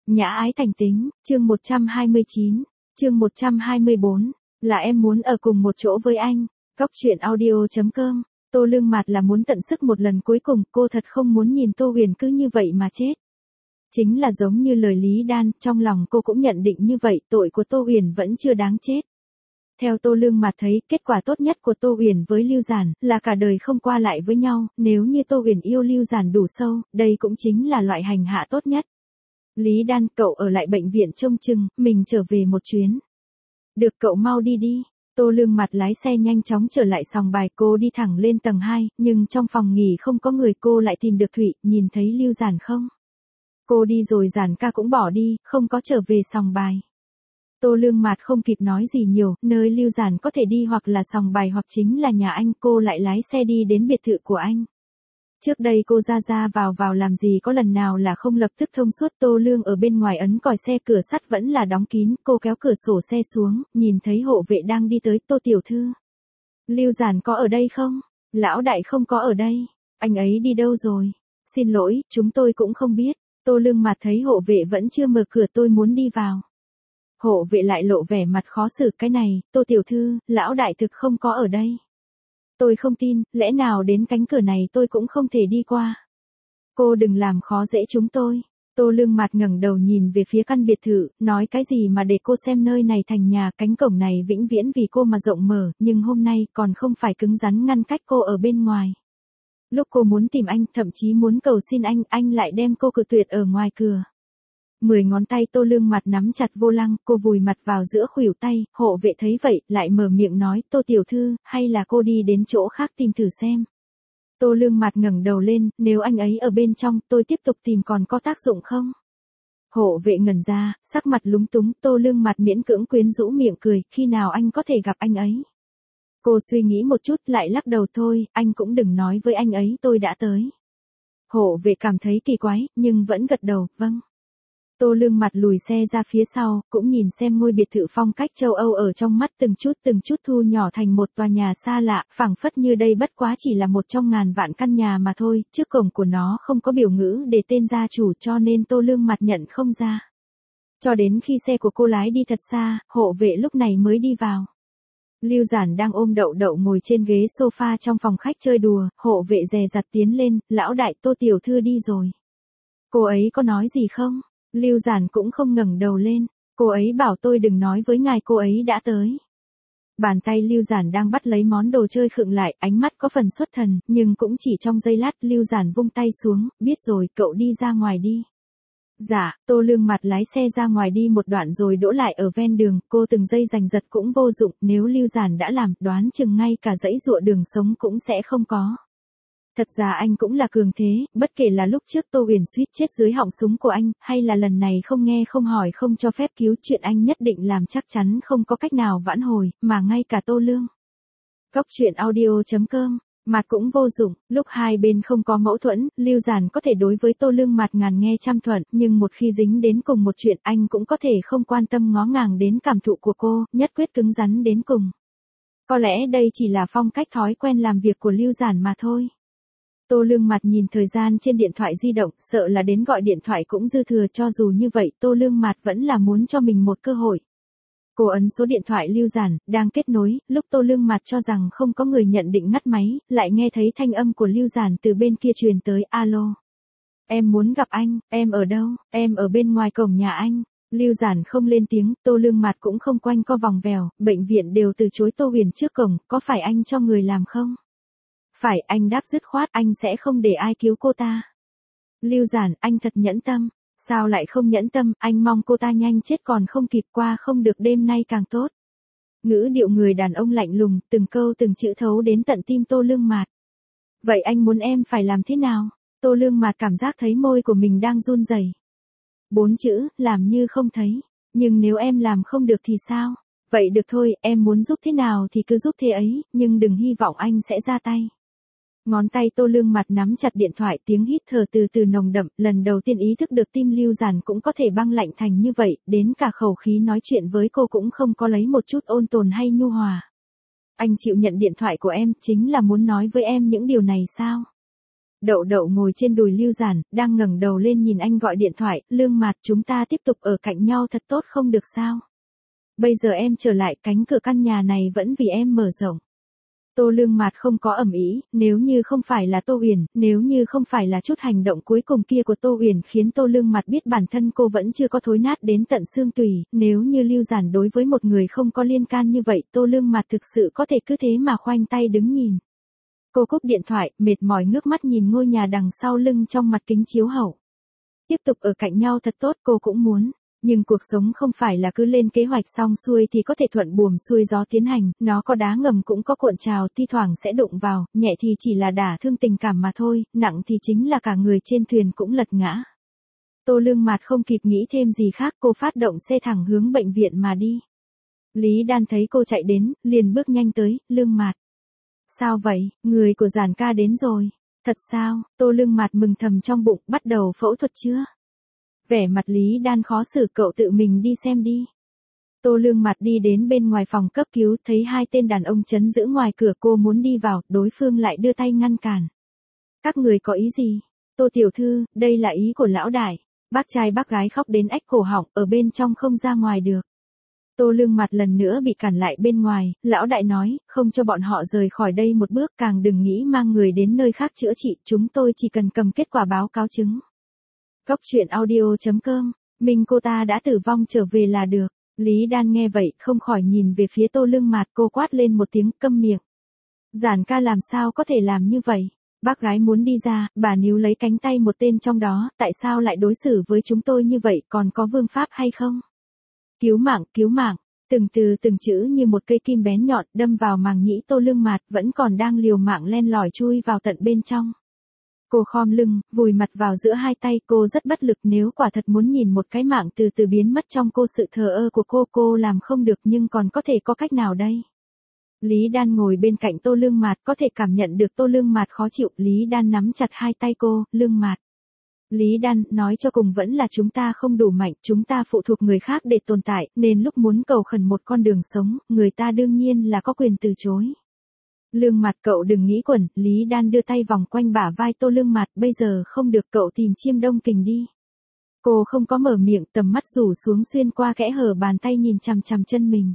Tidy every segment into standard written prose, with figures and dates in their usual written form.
Nhã ái thành tính, chương 129, chương 124, là em muốn ở cùng một chỗ với anh. Cóc truyện audio.com, Tô Lương Mạt là muốn tận sức một lần cuối cùng, cô thật không muốn nhìn Tô Huyền cứ như vậy mà chết. Chính là giống như lời Lý Đan, trong lòng cô cũng nhận định như vậy, tội của Tô Huyền vẫn chưa đáng chết. Theo Tô Lương Mạt thấy, kết quả tốt nhất của Tô Huyền với Lưu Giản là cả đời không qua lại với nhau, nếu như Tô Huyền yêu Lưu Giản đủ sâu, đây cũng chính là loại hành hạ tốt nhất. Lý Đan, cậu ở lại bệnh viện trông chừng, mình trở về một chuyến. Được, cậu mau đi đi. Tô Lương Mạt lái xe nhanh chóng trở lại sòng bài, cô đi thẳng lên tầng 2, nhưng trong phòng nghỉ không có người, cô lại tìm được Thụy, nhìn thấy Lưu Giản không? Cô đi rồi, Giản ca cũng bỏ đi, không có trở về sòng bài. Tô Lương Mạt không kịp nói gì nhiều, nơi Lưu Giản có thể đi hoặc là sòng bài hoặc chính là nhà anh, cô lại lái xe đi đến biệt thự của anh. Trước đây cô ra vào làm gì có lần nào là không lập tức thông suốt. Tô Lương ở bên ngoài ấn còi xe, cửa sắt vẫn là đóng kín, cô kéo cửa sổ xe xuống, nhìn thấy hộ vệ đang đi tới. Tô tiểu thư, Lưu Giản có ở đây không? Lão đại không có ở đây. Anh ấy đi đâu rồi? Xin lỗi, chúng tôi cũng không biết. Tô Lương Mạt thấy hộ vệ vẫn chưa mở cửa, tôi muốn đi vào. Hộ vệ lại lộ vẻ mặt khó xử, cái này, Tô tiểu thư, lão đại thực không có ở đây. Tôi không tin, lẽ nào đến cánh cửa này tôi cũng không thể đi qua. Cô đừng làm khó dễ chúng tôi. Tô Lương Mạt ngẩng đầu nhìn về phía căn biệt thự, nói cái gì mà để cô xem nơi này thành nhà, cánh cổng này vĩnh viễn vì cô mà rộng mở, nhưng hôm nay còn không phải cứng rắn ngăn cách cô ở bên ngoài. Lúc cô muốn tìm anh, thậm chí muốn cầu xin anh lại đem cô cự tuyệt ở ngoài cửa. 10 ngón tay Tô Lương Mạt nắm chặt vô lăng, cô vùi mặt vào giữa khuỷu tay, hộ vệ thấy vậy, lại mở miệng nói, Tô tiểu thư, hay là cô đi đến chỗ khác tìm thử xem. Tô Lương Mạt ngẩng đầu lên, nếu anh ấy ở bên trong, tôi tiếp tục tìm còn có tác dụng không? Hộ vệ ngẩn ra, sắc mặt lúng túng, Tô Lương Mạt miễn cưỡng quyến rũ miệng cười, khi nào anh có thể gặp anh ấy? Cô suy nghĩ một chút, lại lắc đầu, thôi, anh cũng đừng nói với anh ấy tôi đã tới. Hộ vệ cảm thấy kỳ quái, nhưng vẫn gật đầu, vâng. Tô Lương Mạt lùi xe ra phía sau, cũng nhìn xem ngôi biệt thự phong cách châu Âu ở trong mắt, từng chút thu nhỏ thành một tòa nhà xa lạ, phảng phất như đây bất quá chỉ là một trong ngàn vạn căn nhà mà thôi, trước cổng của nó không có biểu ngữ để tên gia chủ, cho nên Tô Lương Mạt nhận không ra. Cho đến khi xe của cô lái đi thật xa, hộ vệ lúc này mới đi vào. Lưu Giản đang ôm Đậu ngồi trên ghế sofa trong phòng khách chơi đùa, hộ vệ dè dặt tiến lên, lão đại, Tô tiểu thư đi rồi. Cô ấy có nói gì không? Lưu Giản cũng không ngẩng đầu lên, cô ấy bảo tôi đừng nói với ngài cô ấy đã tới. Bàn tay Lưu Giản đang bắt lấy món đồ chơi khựng lại, ánh mắt có phần xuất thần, nhưng cũng chỉ trong giây lát, Lưu Giản vung tay xuống, biết rồi, cậu đi ra ngoài đi. Dạ, Tô Lương Mạt lái xe ra ngoài đi một đoạn rồi đỗ lại ở ven đường, cô từng giây giành giật cũng vô dụng, nếu Lưu Giản đã làm, đoán chừng ngay cả dãy dụa đường sống cũng sẽ không có. Thật ra anh cũng là cường thế, bất kể là lúc trước Tô Huyền suýt chết dưới họng súng của anh, hay là lần này không nghe không hỏi không cho phép cứu, chuyện anh nhất định làm chắc chắn không có cách nào vãn hồi, mà ngay cả Tô Lương. Cóc truyện audio.com, Mạt cũng vô dụng, lúc hai bên không có mâu thuẫn, Lưu Giản có thể đối với Tô Lương Mạt ngàn nghe trăm thuận, nhưng một khi dính đến cùng một chuyện, anh cũng có thể không quan tâm ngó ngàng đến cảm thụ của cô, nhất quyết cứng rắn đến cùng. Có lẽ đây chỉ là phong cách thói quen làm việc của Lưu Giản mà thôi. Tô Lương Mạt nhìn thời gian trên điện thoại di động, sợ là đến gọi điện thoại cũng dư thừa, cho dù như vậy, Tô Lương Mạt vẫn là muốn cho mình một cơ hội. Cô ấn số điện thoại Lưu Giản, đang kết nối, lúc Tô Lương Mạt cho rằng không có người nhận định ngắt máy, lại nghe thấy thanh âm của Lưu Giản từ bên kia truyền tới, alo. Em muốn gặp anh, em ở đâu? Em ở bên ngoài cổng nhà anh. Lưu Giản không lên tiếng, Tô Lương Mạt cũng không quanh co vòng vèo, bệnh viện đều từ chối Tô Huyền trước cổng, có phải anh cho người làm không? Phải, anh đáp dứt khoát, anh sẽ không để ai cứu cô ta. Lưu Giản, anh thật nhẫn tâm. Sao lại không nhẫn tâm, anh mong cô ta nhanh chết còn không kịp, qua không được đêm nay càng tốt. Ngữ điệu người đàn ông lạnh lùng, từng câu từng chữ thấu đến tận tim Tô Lương Mạt. Vậy anh muốn em phải làm thế nào? Tô Lương Mạt cảm giác thấy môi của mình đang run rẩy. 4 chữ, làm như không thấy. Nhưng nếu em làm không được thì sao? Vậy được thôi, em muốn giúp thế nào thì cứ giúp thế ấy, nhưng đừng hy vọng anh sẽ ra tay. Ngón tay Tô Lương Mạt nắm chặt điện thoại, tiếng hít thở từ từ nồng đậm, lần đầu tiên ý thức được tim Lưu Giản cũng có thể băng lạnh thành như vậy, đến cả khẩu khí nói chuyện với cô cũng không có lấy một chút ôn tồn hay nhu hòa. Anh chịu nhận điện thoại của em, chính là muốn nói với em những điều này sao? Đậu đậu ngồi trên đùi Lưu Giản, đang ngẩng đầu lên nhìn anh gọi điện thoại, Lương Mạt chúng ta tiếp tục ở cạnh nhau thật tốt không được sao? Bây giờ em trở lại cánh cửa căn nhà này vẫn vì em mở rộng. Tô Lương Mạt không có ầm ĩ, nếu như không phải là Tô Uyển, nếu như không phải là chút hành động cuối cùng kia của Tô Uyển khiến Tô Lương Mạt biết bản thân cô vẫn chưa có thối nát đến tận xương tủy, nếu như Lưu Giản đối với một người không có liên can như vậy, Tô Lương Mạt thực sự có thể cứ thế mà khoanh tay đứng nhìn. Cô cúp điện thoại, mệt mỏi ngước mắt nhìn ngôi nhà đằng sau lưng trong mặt kính chiếu hậu. Tiếp tục ở cạnh nhau thật tốt cô cũng muốn. Nhưng cuộc sống không phải là cứ lên kế hoạch xong xuôi thì có thể thuận buồm xuôi gió tiến hành, nó có đá ngầm cũng có cuộn trào, thi thoảng sẽ đụng vào, nhẹ thì chỉ là đả thương tình cảm mà thôi, nặng thì chính là cả người trên thuyền cũng lật ngã. Tô Lương Mạt không kịp nghĩ thêm gì khác, cô phát động xe thẳng hướng bệnh viện mà đi. Lý Đan thấy cô chạy đến, liền bước nhanh tới, Lương Mạt. Sao vậy, người của Giản ca đến rồi. Thật sao, Tô Lương Mạt mừng thầm trong bụng, bắt đầu phẫu thuật chưa? Vẻ mặt Lý Đan khó xử, cậu tự mình đi xem đi. Tô Lương Mạt đi đến bên ngoài phòng cấp cứu, thấy hai tên đàn ông trấn giữ ngoài cửa, cô muốn đi vào, đối phương lại đưa tay ngăn cản. Các người có ý gì? Tô tiểu thư, đây là ý của lão đại. Bác trai bác gái khóc đến ách cổ họng, ở bên trong không ra ngoài được. Tô Lương Mạt lần nữa bị cản lại bên ngoài, lão đại nói, không cho bọn họ rời khỏi đây một bước, càng đừng nghĩ mang người đến nơi khác chữa trị, chúng tôi chỉ cần cầm kết quả báo cáo chứng. Cốc truyện audio.com, mình cô ta đã tử vong trở về là được. Lý Đan nghe vậy, không khỏi nhìn về phía Tô Lương Mạt, cô quát lên một tiếng, câm miệng. Giản ca làm sao có thể làm như vậy? Bác gái muốn đi ra, bà níu lấy cánh tay một tên trong đó, tại sao lại đối xử với chúng tôi như vậy, còn có vương pháp hay không? Cứu mạng, từng từ từng chữ như một cây kim bén nhọn đâm vào màng nhĩ Tô Lương Mạt, vẫn còn đang liều mạng len lỏi chui vào tận bên trong. Cô khom lưng, vùi mặt vào giữa hai tay, cô rất bất lực, nếu quả thật muốn nhìn một cái mạng từ từ biến mất trong cô, sự thờ ơ của cô làm không được, nhưng còn có thể có cách nào đây? Lý Đan ngồi bên cạnh Tô Lương Mạt, có thể cảm nhận được Tô Lương Mạt khó chịu, Lý Đan nắm chặt hai tay cô, Lương Mạt. Lý Đan, nói cho cùng vẫn là chúng ta không đủ mạnh, chúng ta phụ thuộc người khác để tồn tại, nên lúc muốn cầu khẩn một con đường sống, người ta đương nhiên là có quyền từ chối. Lương Mạt, cậu đừng nghĩ quẩn, Lý Đan đưa tay vòng quanh bả vai Tô Lương Mạt, bây giờ không được, cậu tìm Chiêm Đông Kình đi. Cô không có mở miệng, tầm mắt rủ xuống xuyên qua kẽ hở bàn tay nhìn chằm chằm chân mình.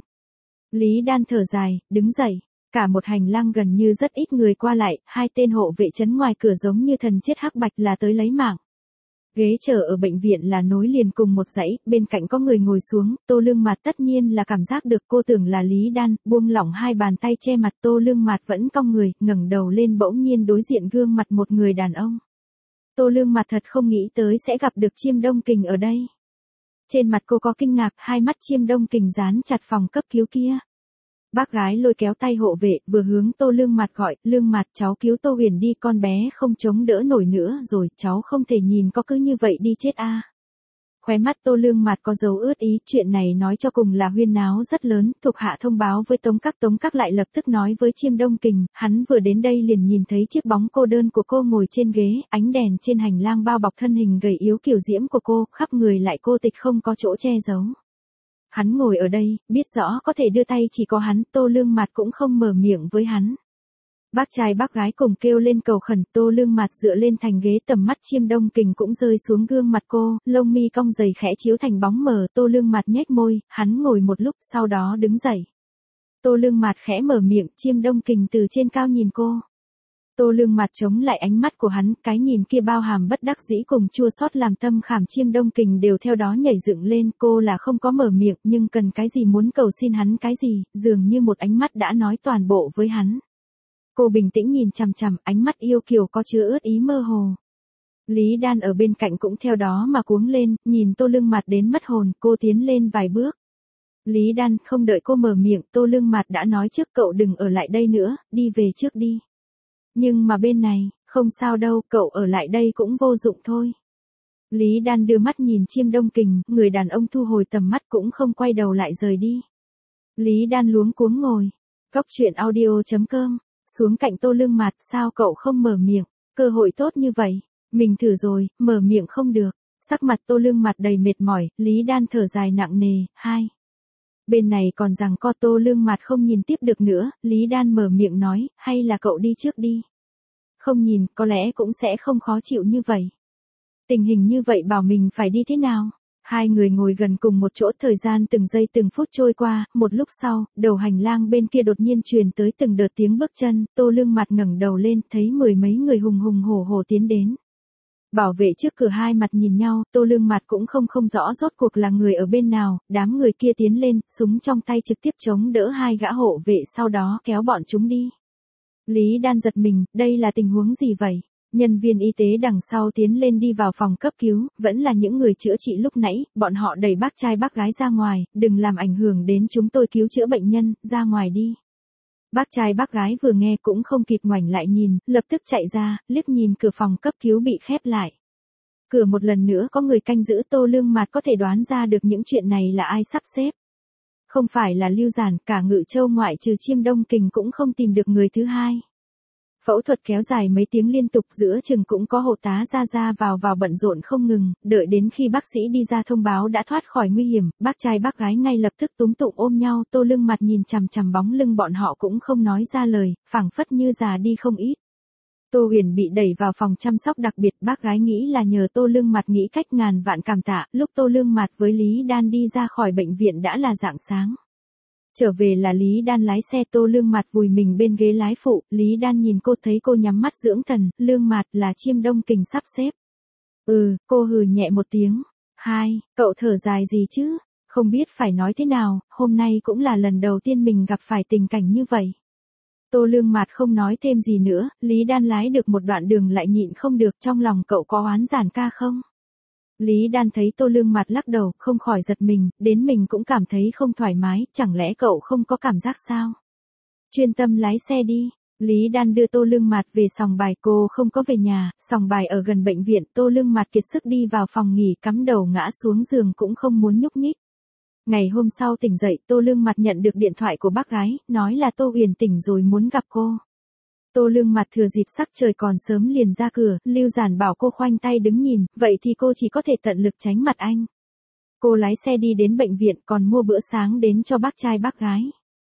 Lý Đan thở dài, đứng dậy. Cả một hành lang gần như rất ít người qua lại, hai tên hộ vệ trấn ngoài cửa giống như thần chết hắc bạch là tới lấy mạng. Ghế chờ ở bệnh viện là nối liền cùng một dãy, bên cạnh có người ngồi xuống, Tô Lương Mạt tất nhiên là cảm giác được, cô tưởng là Lý Đan, buông lỏng hai bàn tay che mặt, Tô Lương Mạt vẫn cong người, ngẩng đầu lên bỗng nhiên đối diện gương mặt một người đàn ông. Tô Lương Mạt thật không nghĩ tới sẽ gặp được Chiêm Đông Kình ở đây. Trên mặt cô có kinh ngạc, hai mắt Chiêm Đông Kình dán chặt phòng cấp cứu kia. Bác gái lôi kéo tay hộ vệ, vừa hướng Tô Lương Mạt gọi, Lương Mạt, cháu cứu Tô Huyền đi, con bé không chống đỡ nổi nữa rồi, cháu không thể nhìn có cứ như vậy đi chết a. Khóe mắt Tô Lương Mạt có dấu ướt ý, chuyện này nói cho cùng là huyên náo rất lớn, thuộc hạ thông báo với Tống Các lại lập tức nói với Chiêm Đông Kình, hắn vừa đến đây liền nhìn thấy chiếc bóng cô đơn của cô ngồi trên ghế, ánh đèn trên hành lang bao bọc thân hình gầy yếu kiều diễm của cô, khắp người lại cô tịch không có chỗ che giấu. Hắn ngồi ở đây, biết rõ có thể đưa tay chỉ có hắn, Tô Lương Mạt cũng không mở miệng với hắn. Bác trai bác gái cùng kêu lên cầu khẩn, Tô Lương Mạt dựa lên thành ghế, tầm mắt Chiêm Đông Kình cũng rơi xuống gương mặt cô, lông mi cong dày khẽ chiếu thành bóng mờ, Tô Lương Mạt nhếch môi, hắn ngồi một lúc sau đó đứng dậy. Tô Lương Mạt khẽ mở miệng, Chiêm Đông Kình từ trên cao nhìn cô. Tô Lương Mạt chống lại ánh mắt của hắn, cái nhìn kia bao hàm bất đắc dĩ cùng chua xót làm tâm khảm Chiêm Đông Kình đều theo đó nhảy dựng lên, cô là không có mở miệng, nhưng cần cái gì muốn cầu xin hắn cái gì, dường như một ánh mắt đã nói toàn bộ với hắn. Cô bình tĩnh nhìn chằm chằm, ánh mắt yêu kiều có chứa ướt ý mơ hồ. Lý Đan ở bên cạnh cũng theo đó mà cuống lên, nhìn Tô Lương Mạt đến mất hồn, cô tiến lên vài bước. Lý Đan, không đợi cô mở miệng, Tô Lương Mạt đã nói trước, cậu đừng ở lại đây nữa, đi về trước đi. Nhưng mà bên này, không sao đâu, cậu ở lại đây cũng vô dụng thôi. Lý Đan đưa mắt nhìn Chiêm Đông Kình, người đàn ông thu hồi tầm mắt cũng không quay đầu lại rời đi. Lý Đan luống cuống ngồi. Cốc truyện audio.com, xuống cạnh Tô Lương Mạt, sao cậu không mở miệng, cơ hội tốt như vậy, mình thử rồi, mở miệng không được. Sắc mặt Tô Lương Mạt đầy mệt mỏi, Lý Đan thở dài nặng nề, hai. Bên này còn rằng co, Tô Lương Mạt không nhìn tiếp được nữa, Lý Đan mở miệng nói, hay là cậu đi trước đi. Không nhìn, có lẽ cũng sẽ không khó chịu như vậy. Tình hình như vậy bảo mình phải đi thế nào? Hai người ngồi gần cùng một chỗ, thời gian từng giây từng phút trôi qua, một lúc sau, đầu hành lang bên kia đột nhiên truyền tới từng đợt tiếng bước chân, Tô Lương Mặt ngẩng đầu lên, thấy mười mấy người hùng hùng hổ hổ tiến đến. Bảo vệ trước cửa hai mặt nhìn nhau, Tô Lương Mặt cũng không rõ rốt cuộc là người ở bên nào, đám người kia tiến lên, súng trong tay trực tiếp chống đỡ hai gã hộ vệ, sau đó kéo bọn chúng đi. Lý Đan giật mình, đây là tình huống gì vậy? Nhân viên y tế đằng sau tiến lên đi vào phòng cấp cứu, vẫn là những người chữa trị lúc nãy, bọn họ đẩy bác trai bác gái ra ngoài, đừng làm ảnh hưởng đến chúng tôi cứu chữa bệnh nhân, ra ngoài đi. Bác trai bác gái vừa nghe cũng không kịp ngoảnh lại nhìn, lập tức chạy ra, liếc nhìn cửa phòng cấp cứu bị khép lại. Cửa một lần nữa có người canh giữ, Tô Lương Mạt có thể đoán ra được những chuyện này là ai sắp xếp. Không phải là Lưu Giản, cả Ngự Châu ngoại trừ Chiêm Đông Kình cũng không tìm được người thứ hai. Phẫu thuật kéo dài mấy tiếng liên tục, giữa chừng cũng có hộ tá ra vào bận rộn không ngừng, đợi đến khi bác sĩ đi ra thông báo đã thoát khỏi nguy hiểm, bác trai bác gái ngay lập tức túm tụng ôm nhau, Tô Lương Mặt nhìn chằm chằm bóng lưng bọn họ cũng không nói ra lời, phảng phất như già đi không ít. Tô Huyền bị đẩy vào phòng chăm sóc đặc biệt, bác gái nghĩ là nhờ Tô Lương Mặt nghĩ cách ngàn vạn cảm tạ, lúc Tô Lương Mặt với Lý Đan đi ra khỏi bệnh viện đã là rạng sáng. Trở về là Lý Đan lái xe, Tô Lương Mạt vùi mình bên ghế lái phụ, Lý Đan nhìn cô thấy cô nhắm mắt dưỡng thần, Lương Mạt là Chiêm Đông Kình sắp xếp. Cô hừ nhẹ một tiếng. Cậu thở dài gì chứ? Không biết phải nói thế nào, hôm nay cũng là lần đầu tiên mình gặp phải tình cảnh như vậy. Tô Lương Mạt không nói thêm gì nữa, Lý Đan lái được một đoạn đường lại nhịn không được, trong lòng cậu có oán giản ca không? Lý Đan thấy Tô Lương Mạt lắc đầu, không khỏi giật mình, đến mình cũng cảm thấy không thoải mái, chẳng lẽ cậu không có cảm giác sao? Chuyên tâm lái xe đi. Lý Đan đưa Tô Lương Mạt về sòng bài, cô không có về nhà, sòng bài ở gần bệnh viện, Tô Lương Mạt kiệt sức đi vào phòng nghỉ, cắm đầu ngã xuống giường cũng không muốn nhúc nhích. Ngày hôm sau tỉnh dậy, Tô Lương Mạt nhận được điện thoại của bác gái, nói là Tô Huyền tỉnh rồi muốn gặp cô. Tô Lương Mạt thừa dịp sắc trời còn sớm liền ra cửa, Lưu Giản bảo cô khoanh tay đứng nhìn, vậy thì cô chỉ có thể tận lực tránh mặt anh. Cô lái xe đi đến bệnh viện còn mua bữa sáng đến cho bác trai bác gái.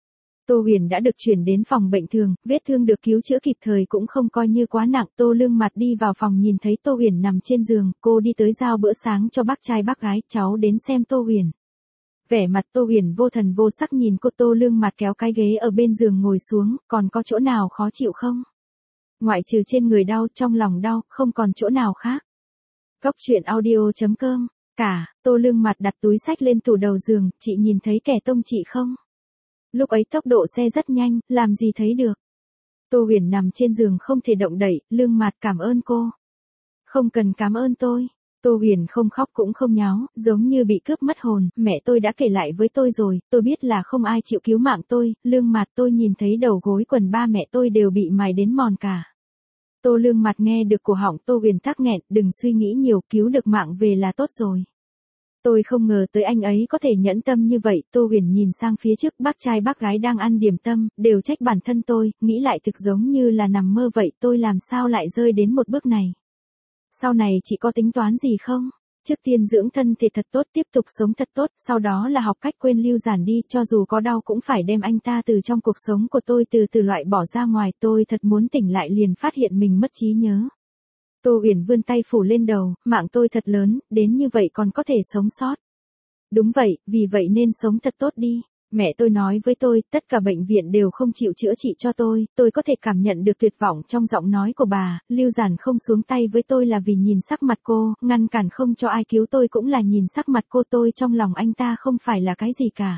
Tô Huyền đã được chuyển đến phòng bệnh thường, vết thương được cứu chữa kịp thời cũng không coi như quá nặng. Tô Lương Mạt đi vào phòng nhìn thấy Tô Huyền nằm trên giường, cô đi tới giao bữa sáng cho bác trai bác gái, cháu đến xem Tô Huyền. Vẻ mặt Tô Huyền vô thần vô sắc nhìn cô. Tô Lương Mạt kéo cái ghế ở bên giường ngồi xuống, còn có chỗ nào khó chịu không? Ngoại trừ trên người đau, trong lòng đau, không còn chỗ nào khác. Cốc truyện audio.com. Tô Lương Mạt đặt túi sách lên tủ đầu giường, chị nhìn thấy kẻ tông chị không? Lúc ấy tốc độ xe rất nhanh, làm gì thấy được. Tô Huyền nằm trên giường không thể động đậy, Lương Mạt cảm ơn cô. Không cần cảm ơn tôi. Tô Huyền không khóc cũng không nháo, giống như bị cướp mất hồn, mẹ tôi đã kể lại với tôi rồi, tôi biết là không ai chịu cứu mạng tôi, Lương Mạt tôi nhìn thấy đầu gối quần ba mẹ tôi đều bị mài đến mòn cả. Tô Lương Mạt nghe được cổ họng Tô Huyền tắc nghẹn, đừng suy nghĩ nhiều, cứu được mạng về là tốt rồi. Tôi không ngờ tới anh ấy có thể nhẫn tâm như vậy. Tô Huyền nhìn sang phía trước, bác trai bác gái đang ăn điểm tâm, đều trách bản thân tôi, nghĩ lại thực giống như là nằm mơ vậy, tôi làm sao lại rơi đến một bước này. Sau này chị có tính toán gì không? Trước tiên dưỡng thân thể thật tốt, tiếp tục sống thật tốt, sau đó là học cách quên Lưu Giản đi, cho dù có đau cũng phải đem anh ta từ trong cuộc sống của tôi từ từ loại bỏ ra ngoài, tôi thật muốn tỉnh lại liền phát hiện mình mất trí nhớ. Tô Huyền vươn tay phủ lên đầu, mạng tôi thật lớn, đến như vậy còn có thể sống sót. Đúng vậy, vì vậy nên sống thật tốt đi. Mẹ tôi nói với tôi, tất cả bệnh viện đều không chịu chữa trị cho tôi có thể cảm nhận được tuyệt vọng trong giọng nói của bà. Lưu Giản không xuống tay với tôi là vì nhìn sắc mặt cô, ngăn cản không cho ai cứu tôi cũng là nhìn sắc mặt cô, tôi trong lòng anh ta không phải là cái gì cả.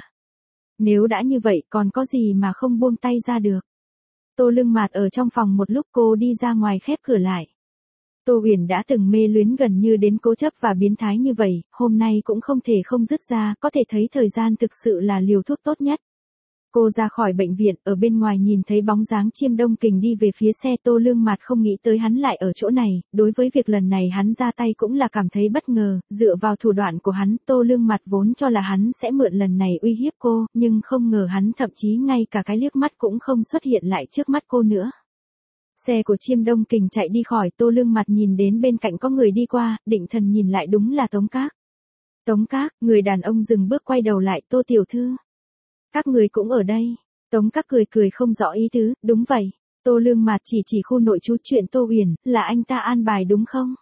Nếu đã như vậy còn có gì mà không buông tay ra được. Tô Lương Mạt ở trong phòng một lúc, cô đi ra ngoài khép cửa lại. Tô Huyền đã từng mê luyến gần như đến cố chấp và biến thái như vậy, hôm nay cũng không thể không dứt ra, có thể thấy thời gian thực sự là liều thuốc tốt nhất. Cô ra khỏi bệnh viện, ở bên ngoài nhìn thấy bóng dáng Chiêm Đông Kình đi về phía xe. Tô Lương Mạt không nghĩ tới hắn lại ở chỗ này, đối với việc lần này hắn ra tay cũng là cảm thấy bất ngờ, dựa vào thủ đoạn của hắn, Tô Lương Mạt vốn cho là hắn sẽ mượn lần này uy hiếp cô, nhưng không ngờ hắn thậm chí ngay cả cái liếc mắt cũng không xuất hiện lại trước mắt cô nữa. Xe của Chiêm Đông Kình chạy đi khỏi, Tô Lương Mạt nhìn đến bên cạnh có người đi qua, định thần nhìn lại đúng là Tống Các. Tống Các, người đàn ông dừng bước quay đầu lại, Tô tiểu thư. Các người cũng ở đây. Tống Các cười cười không rõ ý tứ, đúng vậy. Tô Lương Mạt chỉ khu nội trú chuyện Tô Huyền, là anh ta an bài đúng không?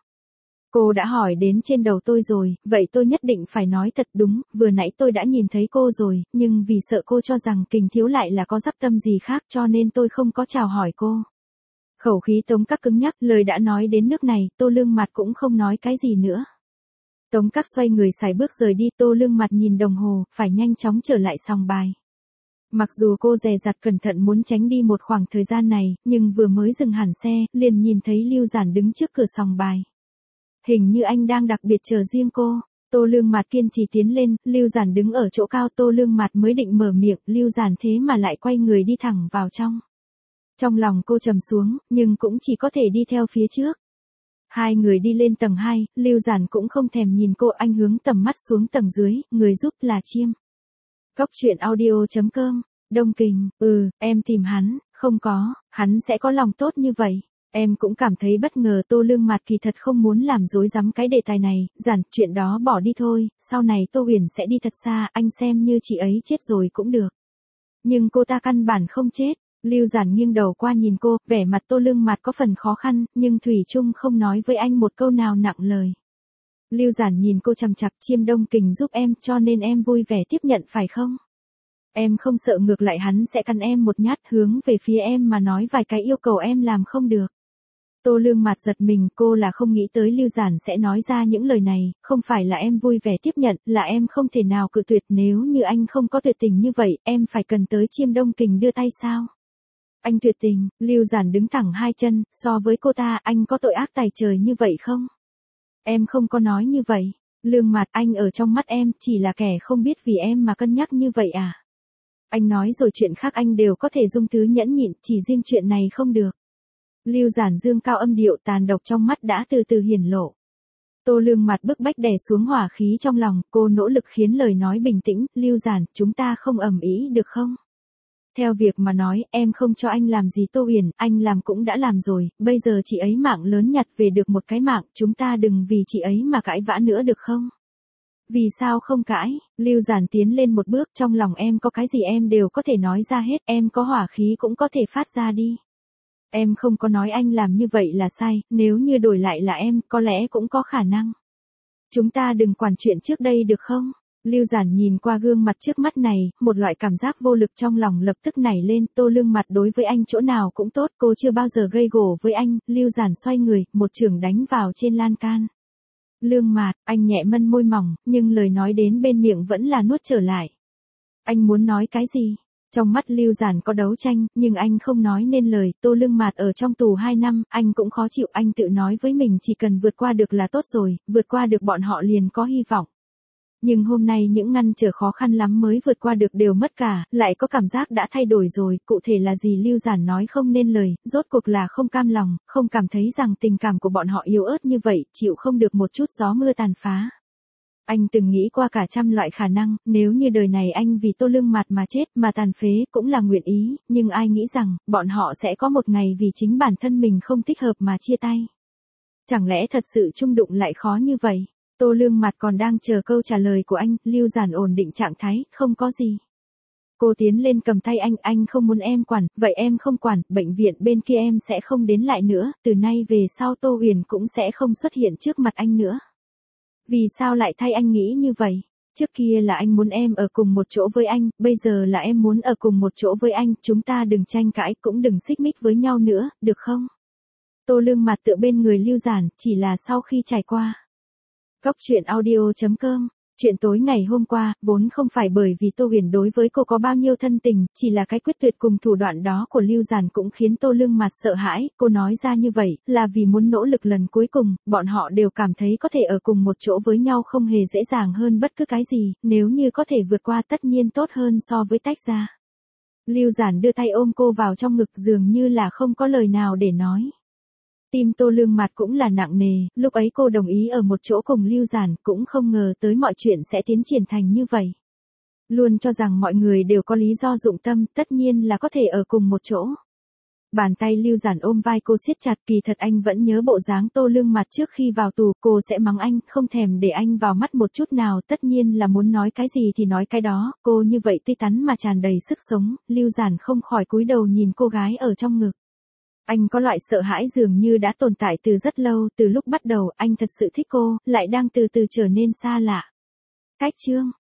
Cô đã hỏi đến trên đầu tôi rồi, vậy tôi nhất định phải nói thật đúng, vừa nãy tôi đã nhìn thấy cô rồi, nhưng vì sợ cô cho rằng Kình Thiếu lại là có dắp tâm gì khác cho nên tôi không có chào hỏi cô. Khẩu khí Tống Các cứng nhắc, lời đã nói đến nước này, Tô Lương Mạt cũng không nói cái gì nữa. Tống Các xoay người sải bước rời đi, Tô Lương Mạt nhìn đồng hồ, phải nhanh chóng trở lại sòng bài. Mặc dù cô dè dặt cẩn thận muốn tránh đi một khoảng thời gian này, nhưng vừa mới dừng hẳn xe, liền nhìn thấy Lưu Giản đứng trước cửa sòng bài. Hình như anh đang đặc biệt chờ riêng cô. Tô Lương Mạt kiên trì tiến lên, Lưu Giản đứng ở chỗ cao, Tô Lương Mạt mới định mở miệng, Lưu Giản thế mà lại quay người đi thẳng vào trong. Trong lòng cô trầm xuống, nhưng cũng chỉ có thể đi theo phía trước. Hai người đi lên tầng 2, Lưu Giản cũng không thèm nhìn cô, anh hướng tầm mắt xuống tầng dưới, người giúp là Chiêm. Cóc truyện audio.com, Đông Kình, em tìm hắn, không có, hắn sẽ có lòng tốt như vậy. Em cũng cảm thấy bất ngờ. Tô Lương Mạt kỳ thật không muốn làm rối rắm cái đề tài này, Giản, chuyện đó bỏ đi thôi, sau này Tô Huyền sẽ đi thật xa, anh xem như chị ấy chết rồi cũng được. Nhưng cô ta căn bản không chết. Lưu Giản nghiêng đầu qua nhìn cô, vẻ mặt Tô Lương Mạt có phần khó khăn, nhưng thủy chung không nói với anh một câu nào nặng lời. Lưu Giản nhìn cô chằm chằm, Chiêm Đông Kình giúp em cho nên em vui vẻ tiếp nhận phải không? Em không sợ ngược lại hắn sẽ căn em một nhát hướng về phía em mà nói vài cái yêu cầu em làm không được. Tô Lương Mạt giật mình, cô là không nghĩ tới Lưu Giản sẽ nói ra những lời này, không phải là em vui vẻ tiếp nhận, là em không thể nào cự tuyệt, nếu như anh không có tuyệt tình như vậy, em phải cần tới Chiêm Đông Kình đưa tay sao? Anh tuyệt tình? Lưu Giản đứng thẳng hai chân, so với cô ta, anh có tội ác tày trời như vậy không? Em không có nói như vậy. Lương Mạt, anh ở trong mắt em chỉ là kẻ không biết vì em mà cân nhắc như vậy à? Anh nói rồi chuyện khác anh đều có thể dung thứ nhẫn nhịn, chỉ riêng chuyện này không được. Lưu Giản dương cao âm điệu, tàn độc trong mắt đã từ từ hiển lộ. Tô Lương Mạt bức bách đè xuống hỏa khí trong lòng, cô nỗ lực khiến lời nói bình tĩnh, Lưu Giản, chúng ta không ầm ĩ được không? Theo việc mà nói, em không cho anh làm gì Tô Huyền, anh làm cũng đã làm rồi, bây giờ chị ấy mạng lớn nhặt về được một cái mạng, chúng ta đừng vì chị ấy mà cãi vã nữa được không? Vì sao không cãi? Lưu Giản tiến lên một bước, trong lòng em có cái gì em đều có thể nói ra hết, em có hỏa khí cũng có thể phát ra đi. Em không có nói anh làm như vậy là sai, nếu như đổi lại là em, có lẽ cũng có khả năng. Chúng ta đừng quản chuyện trước đây được không? Lưu Giản nhìn qua gương mặt trước mắt này, một loại cảm giác vô lực trong lòng lập tức nảy lên, Tô Lương Mạt đối với anh chỗ nào cũng tốt, cô chưa bao giờ gây gổ với anh, Lưu Giản xoay người, một chưởng đánh vào trên lan can. Lương Mạt, anh nhẹ mân môi mỏng, nhưng lời nói đến bên miệng vẫn là nuốt trở lại. Anh muốn nói cái gì? Trong mắt Lưu Giản có đấu tranh, nhưng anh không nói nên lời, Tô Lương Mạt ở trong tù 2 năm, anh cũng khó chịu, anh tự nói với mình chỉ cần vượt qua được là tốt rồi, vượt qua được bọn họ liền có hy vọng. Nhưng hôm nay những ngăn trở khó khăn lắm mới vượt qua được đều mất cả, lại có cảm giác đã thay đổi rồi, cụ thể là gì Lưu Giản nói không nên lời, rốt cuộc là không cam lòng, không cảm thấy rằng tình cảm của bọn họ yếu ớt như vậy, chịu không được một chút gió mưa tàn phá. Anh từng nghĩ qua cả trăm loại khả năng, nếu như đời này anh vì Tô Lương Mạt mà chết, mà tàn phế, cũng là nguyện ý, nhưng ai nghĩ rằng, bọn họ sẽ có một ngày vì chính bản thân mình không thích hợp mà chia tay. Chẳng lẽ thật sự chung đụng lại khó như vậy? Tô Lương Mạt còn đang chờ câu trả lời của anh, Lưu Giản ổn định trạng thái, không có gì. Cô tiến lên cầm tay anh không muốn em quản, vậy em không quản, bệnh viện bên kia em sẽ không đến lại nữa, từ nay về sau Tô Huyền cũng sẽ không xuất hiện trước mặt anh nữa. Vì sao lại thay anh nghĩ như vậy? Trước kia là anh muốn em ở cùng một chỗ với anh, bây giờ là em muốn ở cùng một chỗ với anh, chúng ta đừng tranh cãi, cũng đừng xích mích với nhau nữa, được không? Tô Lương Mạt tựa bên người Lưu Giản, chỉ là sau khi trải qua. Cóc truyện audio.com, chuyện tối ngày hôm qua, vốn không phải bởi vì Tô Huyền đối với cô có bao nhiêu thân tình, chỉ là cái quyết tuyệt cùng thủ đoạn đó của Lưu Giản cũng khiến Tô Lương Mạt sợ hãi, cô nói ra như vậy, là vì muốn nỗ lực lần cuối cùng, bọn họ đều cảm thấy có thể ở cùng một chỗ với nhau không hề dễ dàng hơn bất cứ cái gì, nếu như có thể vượt qua tất nhiên tốt hơn so với tách ra. Lưu Giản đưa tay ôm cô vào trong ngực dường như là không có lời nào để nói. Tim Tô Lương Mạt cũng là nặng nề, lúc ấy cô đồng ý ở một chỗ cùng Lưu Giản, cũng không ngờ tới mọi chuyện sẽ tiến triển thành như vậy. Luôn cho rằng mọi người đều có lý do dụng tâm, tất nhiên là có thể ở cùng một chỗ. Bàn tay Lưu Giản ôm vai cô siết chặt, kỳ thật anh vẫn nhớ bộ dáng Tô Lương Mạt trước khi vào tù, cô sẽ mắng anh, không thèm để anh vào mắt một chút nào, tất nhiên là muốn nói cái gì thì nói cái đó, cô như vậy tươi tắn mà tràn đầy sức sống, Lưu Giản không khỏi cúi đầu nhìn cô gái ở trong ngực. Anh có loại sợ hãi dường như đã tồn tại từ rất lâu, từ lúc bắt đầu anh thật sự thích cô, lại đang từ từ trở nên xa lạ. Cách chương